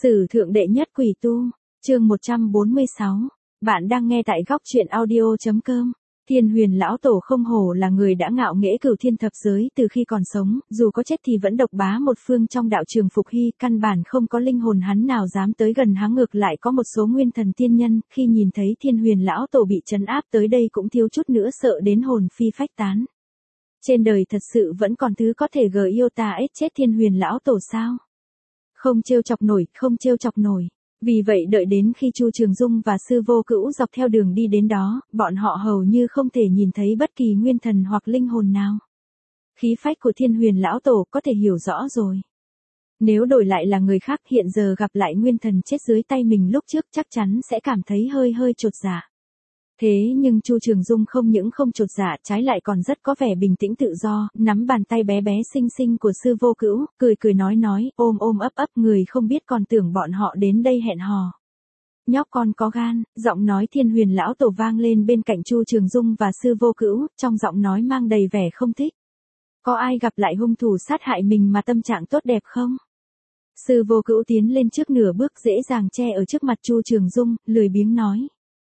Sử thượng đệ nhất quỷ tu, chương 146. Bạn đang nghe tại góc truyện audio.com. Thiên Huyền lão tổ không hổ là người đã ngạo nghễ cửu thiên thập giới từ khi còn sống, dù có chết thì vẫn độc bá một phương trong đạo trường Phục Hy, căn bản không có linh hồn hắn nào dám tới gần hắn, ngược lại có một số nguyên thần tiên nhân, khi nhìn thấy Thiên Huyền lão tổ bị trấn áp tới đây cũng thiếu chút nữa sợ đến hồn phi phách tán. Trên đời thật sự vẫn còn thứ có thể yêu ta ết chết Thiên Huyền lão tổ sao? Không trêu chọc nổi, không trêu chọc nổi. Vì vậy đợi đến khi Chu Trường Dung và Sư Vô Cữu dọc theo đường đi đến đó, bọn họ hầu như không thể nhìn thấy bất kỳ nguyên thần hoặc linh hồn nào. Khí phách của Thiên Huyền lão tổ có thể hiểu rõ rồi. Nếu đổi lại là người khác hiện giờ gặp lại nguyên thần chết dưới tay mình lúc trước chắc chắn sẽ cảm thấy hơi chột dạ. Thế nhưng Chu Trường Dung không những không chột dạ, trái lại còn rất có vẻ bình tĩnh tự do, nắm bàn tay bé bé xinh xinh của Sư Vô Cữu, cười nói, ôm ấp, người không biết còn tưởng bọn họ đến đây hẹn hò. Nhóc con có gan, giọng nói Thiên Huyền lão tổ vang lên bên cạnh Chu Trường Dung và Sư Vô Cữu, trong giọng nói mang đầy vẻ không thích. Có ai gặp lại hung thủ sát hại mình mà tâm trạng tốt đẹp không? Sư Vô Cữu tiến lên trước nửa bước dễ dàng che ở trước mặt Chu Trường Dung, lười biếng nói.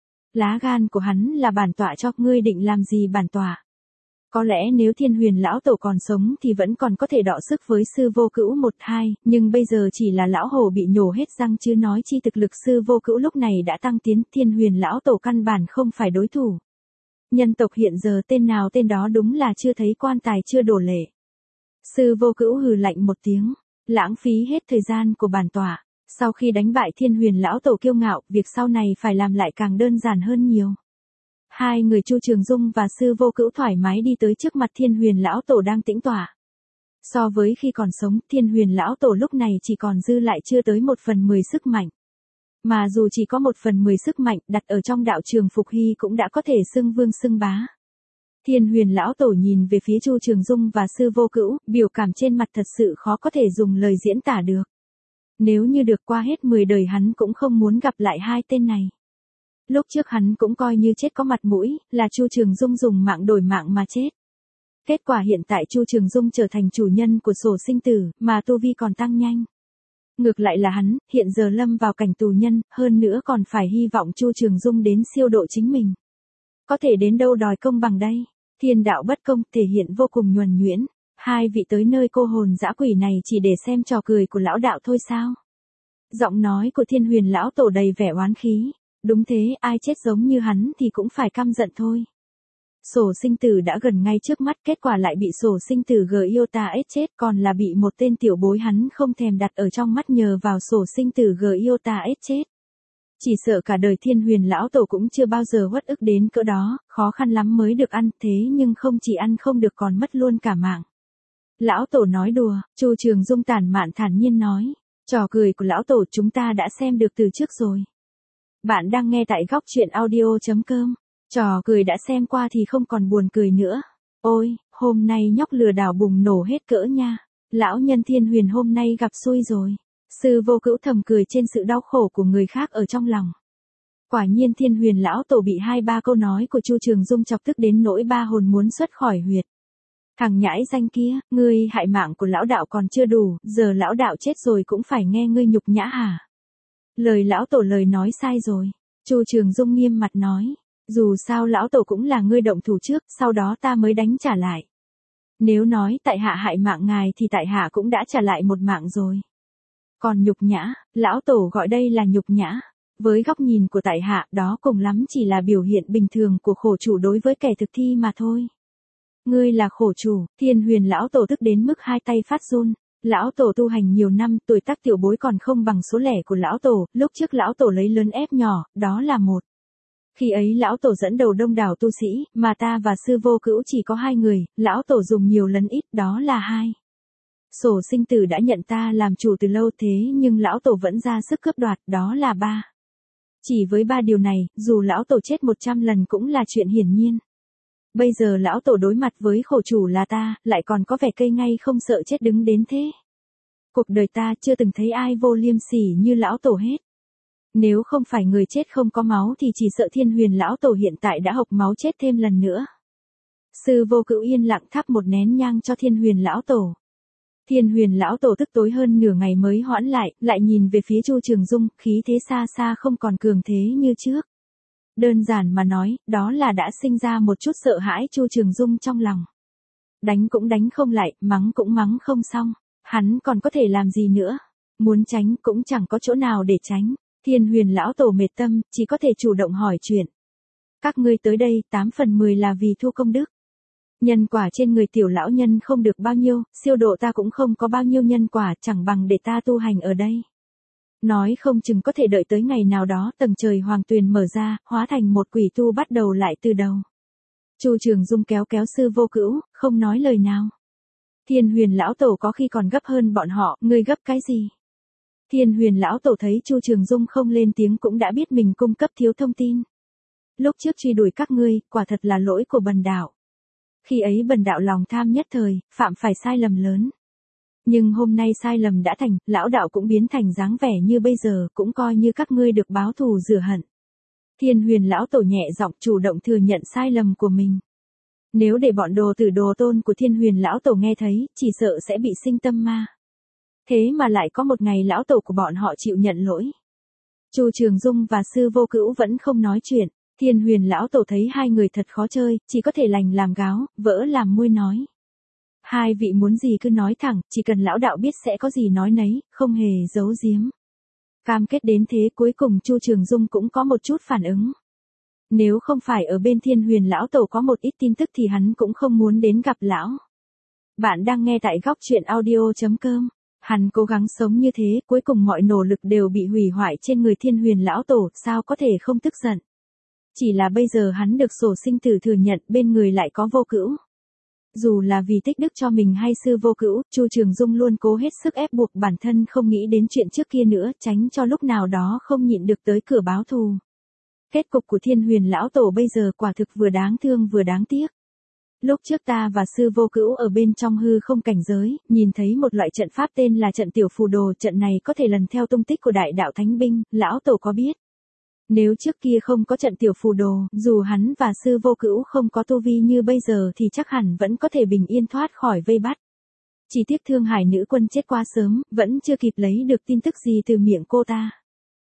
Lá gan của hắn là bản tọa cho, ngươi định làm gì bản tọa? Có lẽ nếu Thiên Huyền lão tổ còn sống thì vẫn còn có thể đọ sức với Sư Vô Cữu 1-2, nhưng bây giờ chỉ là lão hồ bị nhổ hết răng chứ nói chi thực lực Sư Vô Cữu lúc này đã tăng tiến, Thiên Huyền lão tổ căn bản không phải đối thủ. Nhân tộc hiện giờ tên nào tên đó, đúng là chưa thấy quan tài chưa đổ lệ. Sư Vô Cữu hừ lạnh một tiếng, lãng phí hết thời gian của bản tọa. Sau khi đánh bại Thiên Huyền lão tổ kiêu ngạo, việc sau này phải làm lại càng đơn giản hơn nhiều. Hai người Chu Trường Dung và Sư Vô Cữu thoải mái đi tới trước mặt Thiên Huyền lão tổ đang tĩnh tọa. So với khi còn sống, Thiên Huyền lão tổ lúc này chỉ còn dư lại chưa tới 1/10 sức mạnh. Mà dù chỉ có 1/10 sức mạnh, đặt ở trong đạo trường Phục Hy cũng đã có thể xưng vương xưng bá. Thiên Huyền lão tổ nhìn về phía Chu Trường Dung và Sư Vô Cữu, biểu cảm trên mặt thật sự khó có thể dùng lời diễn tả được. Nếu như được qua hết 10 đời hắn cũng không muốn gặp lại hai tên này. Lúc trước hắn cũng coi như chết có mặt mũi, là Chu Trường Dung dùng mạng đổi mạng mà chết. Kết quả hiện tại Chu Trường Dung trở thành chủ nhân của sổ sinh tử, mà tu vi còn tăng nhanh. Ngược lại là hắn, hiện giờ lâm vào cảnh tù nhân, hơn nữa còn phải hy vọng Chu Trường Dung đến siêu độ chính mình. Có thể đến đâu đòi công bằng đây? Thiên đạo bất công, thể hiện vô cùng nhuần nhuyễn. Hai vị tới nơi cô hồn dã quỷ này chỉ để xem trò cười của lão đạo thôi sao? Giọng nói của Thiên Huyền lão tổ đầy vẻ oán khí. Đúng thế, ai chết giống như hắn thì cũng phải căm giận thôi. Sổ sinh tử đã gần ngay trước mắt, kết quả lại bị sổ sinh tử yêu ta ết chết, còn là bị một tên tiểu bối hắn không thèm đặt ở trong mắt nhờ vào sổ sinh tử yêu ta ết chết. Chỉ sợ cả đời Thiên Huyền lão tổ cũng chưa bao giờ uất ức đến cỡ đó, khó khăn lắm mới được ăn, thế nhưng không chỉ ăn không được còn mất luôn cả mạng. Lão tổ nói đùa, Chu Trường Dung thản nhiên nói, trò cười của lão tổ chúng ta đã xem được từ trước rồi. Bạn đang nghe tại góc truyện audio.com, trò cười đã xem qua thì không còn buồn cười nữa. Ôi, hôm nay nhóc lừa đảo bùng nổ hết cỡ nha, lão nhân Thiên Huyền hôm nay gặp xui rồi. Sư Vô Cữu thầm cười trên sự đau khổ của người khác ở trong lòng. Quả nhiên Thiên Huyền lão tổ bị 2-3 câu nói của Chu Trường Dung chọc tức đến nỗi ba hồn muốn xuất khỏi huyệt. Thằng nhãi danh kia, ngươi hại mạng của lão đạo còn chưa đủ, giờ lão đạo chết rồi cũng phải nghe ngươi nhục nhã hả? Lời lão tổ lời nói sai rồi. Chu Trường Dung nghiêm mặt nói, dù sao lão tổ cũng là ngươi động thủ trước, sau đó ta mới đánh trả lại. Nếu nói tại hạ hại mạng ngài thì tại hạ cũng đã trả lại một mạng rồi. Còn nhục nhã, lão tổ gọi đây là nhục nhã. Với góc nhìn của tại hạ, đó cùng lắm chỉ là biểu hiện bình thường của khổ chủ đối với kẻ thực thi mà thôi. Ngươi là khổ chủ, Thiên Huyền lão tổ tức đến mức hai tay phát run. Lão tổ tu hành nhiều năm, tuổi tác tiểu bối còn không bằng số lẻ của lão tổ, lúc trước lão tổ lấy lớn ép nhỏ, đó là một. Khi ấy lão tổ dẫn đầu đông đảo tu sĩ, mà ta và Sư Vô Cữu chỉ có 2 người, lão tổ dùng nhiều lấn ít, đó là 2. Sổ sinh tử đã nhận ta làm chủ từ lâu thế nhưng lão tổ vẫn ra sức cướp đoạt, đó là 3. Chỉ với 3 điều này, dù lão tổ chết 100 lần cũng là chuyện hiển nhiên. Bây giờ lão tổ đối mặt với khổ chủ là ta, lại còn có vẻ cây ngay không sợ chết đứng đến thế. Cuộc đời ta chưa từng thấy ai vô liêm sỉ như lão tổ hết. Nếu không phải người chết không có máu thì chỉ sợ Thiên Huyền lão tổ hiện tại đã hộc máu chết thêm lần nữa. Sư Vô Cữu yên lặng thắp một nén nhang cho Thiên Huyền lão tổ. Thiên Huyền lão tổ tức tối hơn nửa ngày mới hoãn lại nhìn về phía Chu Trường Dung, khí thế xa xa không còn cường thế như trước. Đơn giản mà nói, đó là đã sinh ra một chút sợ hãi Chu Trường Dung trong lòng. Đánh cũng đánh không lại, mắng cũng mắng không xong, hắn còn có thể làm gì nữa? Muốn tránh cũng chẳng có chỗ nào để tránh. Thiên Huyền lão tổ mệt tâm, chỉ có thể chủ động hỏi chuyện. Các ngươi tới đây, 8 phần 10 là vì thu công đức. Nhân quả trên người tiểu lão nhân không được bao nhiêu, siêu độ ta cũng không có bao nhiêu nhân quả, chẳng bằng để ta tu hành ở đây. Nói không chừng có thể đợi tới ngày nào đó tầng trời hoàng tuyền mở ra, hóa thành một quỷ tu bắt đầu lại từ đầu. Chu Trường Dung kéo kéo Sư Vô Cữu, không nói lời nào. Thiên Huyền lão tổ có khi còn gấp hơn bọn họ, ngươi gấp cái gì? Thiên Huyền lão tổ thấy Chu Trường Dung không lên tiếng cũng đã biết mình cung cấp thiếu thông tin. Lúc trước truy đuổi các ngươi, quả thật là lỗi của bần đạo. Khi ấy bần đạo lòng tham nhất thời, phạm phải sai lầm lớn. Nhưng hôm nay sai lầm đã thành, lão đạo cũng biến thành dáng vẻ như bây giờ, cũng coi như các ngươi được báo thù rửa hận. Thiên Huyền lão tổ nhẹ giọng chủ động thừa nhận sai lầm của mình. Nếu để bọn đồ tử đồ tôn của Thiên Huyền lão tổ nghe thấy, chỉ sợ sẽ bị sinh tâm ma. Thế mà lại có một ngày lão tổ của bọn họ chịu nhận lỗi. Chu Trường Dung và Sư Vô Cữu vẫn không nói chuyện. Thiên Huyền lão tổ thấy hai người thật khó chơi, chỉ có thể lành làm gáo, vỡ làm môi nói. Hai vị muốn gì cứ nói thẳng, chỉ cần lão đạo biết sẽ có gì nói nấy, không hề giấu giếm. Cam kết đến thế cuối cùng Chu Trường Dung cũng có một chút phản ứng. Nếu không phải ở bên Thiên Huyền lão tổ có một ít tin tức thì hắn cũng không muốn đến gặp lão. Bạn đang nghe tại góc truyện audio.com. Hắn cố gắng sống như thế, cuối cùng mọi nỗ lực đều bị hủy hoại trên người Thiên Huyền lão tổ, sao có thể không tức giận. Chỉ là bây giờ hắn được sổ sinh tử thừa nhận, bên người lại có Vô Cữu. Dù là vì tích đức cho mình hay Sư Vô Cữu, Chu Trường Dung luôn cố hết sức ép buộc bản thân không nghĩ đến chuyện trước kia nữa, tránh cho lúc nào đó không nhịn được tới cửa báo thù. Kết cục của Thiên Huyền lão tổ bây giờ quả thực vừa đáng thương vừa đáng tiếc. Lúc trước ta và Sư Vô Cữu ở bên trong hư không cảnh giới, nhìn thấy một loại trận pháp tên là trận tiểu phù đồ, trận này có thể lần theo tung tích của đại đạo thánh binh, lão tổ có biết. Nếu trước kia không có trận tiểu phù đồ, dù hắn và Sư Vô Cữu không có tu vi như bây giờ thì chắc hẳn vẫn có thể bình yên thoát khỏi vây bắt. Chỉ tiếc Thương Hải nữ quân chết quá sớm, vẫn chưa kịp lấy được tin tức gì từ miệng cô ta.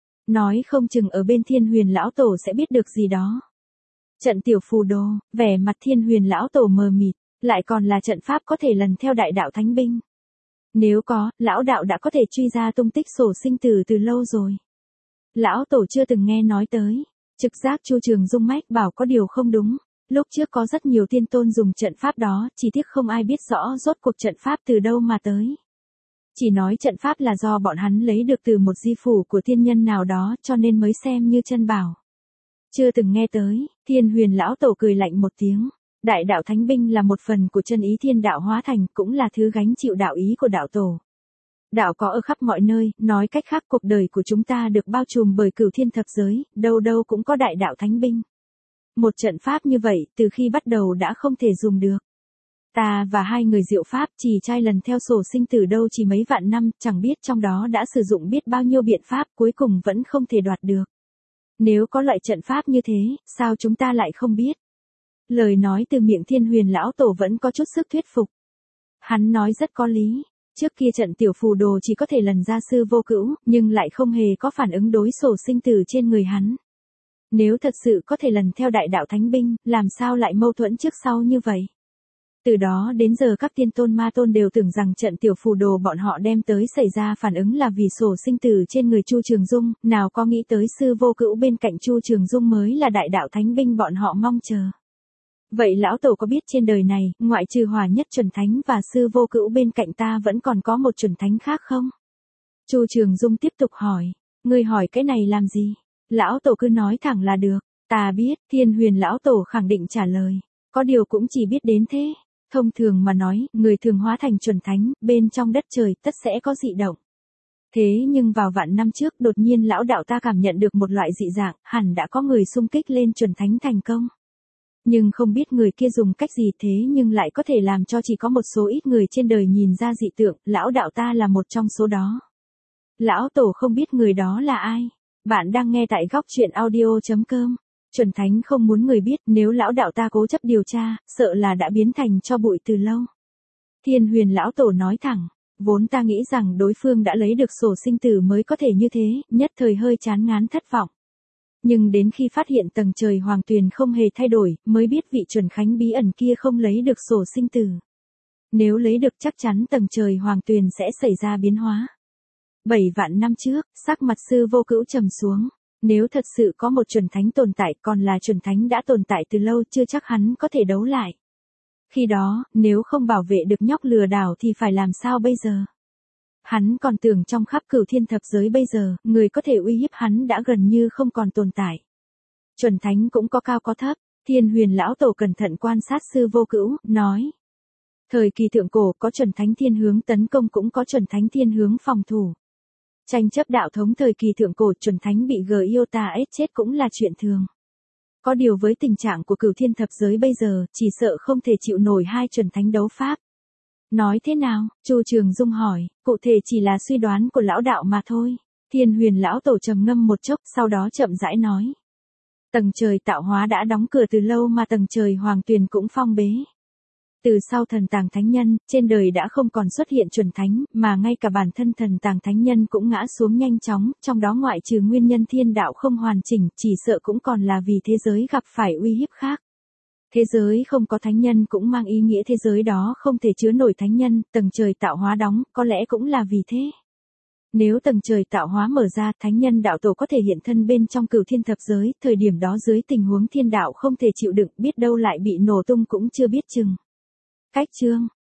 Nói không chừng ở bên Thiên Huyền lão tổ sẽ biết được gì đó. Trận tiểu phù đồ, vẻ mặt Thiên Huyền lão tổ mờ mịt, lại còn là trận pháp có thể lần theo đại đạo thánh binh. Nếu có, lão đạo đã có thể truy ra tung tích sổ sinh tử từ lâu rồi. Lão tổ chưa từng nghe nói tới. Trực giác Chu Trường Dung mách bảo có điều không đúng. Lúc trước có rất nhiều tiên tôn dùng trận pháp đó, chỉ tiếc không ai biết rõ rốt cuộc trận pháp từ đâu mà tới. Chỉ nói trận pháp là do bọn hắn lấy được từ một di phủ của tiên nhân nào đó cho nên mới xem như chân bảo. Chưa từng nghe tới, Thiên Huyền lão tổ cười lạnh một tiếng. Đại đạo thánh binh là một phần của chân ý thiên đạo hóa thành, cũng là thứ gánh chịu đạo ý của đạo tổ. Đạo có ở khắp mọi nơi, nói cách khác cuộc đời của chúng ta được bao trùm bởi cửu thiên thập giới, đâu đâu cũng có đại đạo thánh binh. Một trận pháp như vậy, từ khi bắt đầu đã không thể dùng được. Ta và hai người diệu pháp chỉ trai lần theo sổ sinh tử đâu chỉ mấy vạn năm, chẳng biết trong đó đã sử dụng biết bao nhiêu biện pháp, cuối cùng vẫn không thể đoạt được. Nếu có loại trận pháp như thế, sao chúng ta lại không biết? Lời nói từ miệng Thiên Huyền lão tổ vẫn có chút sức thuyết phục. Hắn nói rất có lý. Trước kia trận tiểu phù đồ chỉ có thể lần ra Sư Vô Cữu, nhưng lại không hề có phản ứng đối sổ sinh tử trên người hắn. Nếu thật sự có thể lần theo đại đạo thánh binh, làm sao lại mâu thuẫn trước sau như vậy? Từ đó đến giờ các tiên tôn ma tôn đều tưởng rằng trận tiểu phù đồ bọn họ đem tới xảy ra phản ứng là vì sổ sinh tử trên người Chu Trường Dung, nào có nghĩ tới Sư Vô Cữu bên cạnh Chu Trường Dung mới là đại đạo thánh binh bọn họ mong chờ. Vậy lão tổ có biết trên đời này, ngoại trừ Hòa Nhất chuẩn thánh và Sư Vô Cữu bên cạnh ta vẫn còn có một chuẩn thánh khác không? Chu Trường Dung tiếp tục hỏi, ngươi hỏi cái này làm gì? Lão tổ cứ nói thẳng là được. Ta biết, Thiên Huyền lão tổ khẳng định trả lời. Có điều cũng chỉ biết đến thế. Thông thường mà nói, người thường hóa thành chuẩn thánh, bên trong đất trời tất sẽ có dị động. Thế nhưng vào vạn năm trước đột nhiên lão đạo ta cảm nhận được một loại dị dạng, hẳn đã có người xung kích lên chuẩn thánh thành công. Nhưng không biết người kia dùng cách gì thế nhưng lại có thể làm cho chỉ có một số ít người trên đời nhìn ra dị tượng, lão đạo ta là một trong số đó. Lão tổ không biết người đó là ai. Bạn đang nghe tại góc truyện audio.com. Chuẩn thánh không muốn người biết, nếu lão đạo ta cố chấp điều tra, sợ là đã biến thành cho bụi từ lâu. Thiên Huyền lão tổ nói thẳng, Vốn ta nghĩ rằng đối phương đã lấy được sổ sinh tử mới có thể như thế, nhất thời hơi chán ngán thất vọng. Nhưng đến khi phát hiện tầng trời hoàng tuyền không hề thay đổi, mới biết vị chuẩn khánh bí ẩn kia không lấy được sổ sinh tử. Nếu lấy được chắc chắn tầng trời hoàng tuyền sẽ xảy ra biến hóa. 7 vạn năm trước, sắc mặt sư vô cữu trầm xuống. Nếu thật sự có một chuẩn thánh tồn tại, còn là chuẩn thánh đã tồn tại từ lâu, chưa chắc hắn có thể đấu lại. Khi đó, nếu không bảo vệ được nhóc lừa đảo thì phải làm sao bây giờ? Hắn còn tưởng trong khắp cửu thiên thập giới bây giờ, người có thể uy hiếp hắn đã gần như không còn tồn tại. Chuẩn thánh cũng có cao có thấp, Thiên Huyền lão tổ cẩn thận quan sát sư vô cữu, nói. Thời kỳ thượng cổ có chuẩn thánh thiên hướng tấn công cũng có chuẩn thánh thiên hướng phòng thủ. Tranh chấp đạo thống thời kỳ thượng cổ chuẩn thánh bị Giota ép chết cũng là chuyện thường. Có điều với tình trạng của cửu thiên thập giới bây giờ, chỉ sợ không thể chịu nổi hai chuẩn thánh đấu pháp. Nói thế nào? Chu Trường Dung hỏi, cụ thể chỉ là suy đoán của lão đạo mà thôi. Thiên Huyền lão tổ trầm ngâm một chốc, sau đó chậm rãi nói. Tầng trời tạo hóa đã đóng cửa từ lâu mà tầng trời hoàng tuyền cũng phong bế. Từ sau thần tàng thánh nhân, trên đời đã không còn xuất hiện chuẩn thánh, mà ngay cả bản thân thần tàng thánh nhân cũng ngã xuống nhanh chóng, trong đó ngoại trừ nguyên nhân thiên đạo không hoàn chỉnh, chỉ sợ cũng còn là vì thế giới gặp phải uy hiếp khác. Thế giới không có thánh nhân cũng mang ý nghĩa thế giới đó không thể chứa nổi thánh nhân, tầng trời tạo hóa đóng, có lẽ cũng là vì thế. Nếu tầng trời tạo hóa mở ra, thánh nhân đạo tổ có thể hiện thân bên trong cửu thiên thập giới, thời điểm đó dưới tình huống thiên đạo không thể chịu đựng, biết đâu lại bị nổ tung cũng chưa biết chừng. Cách chương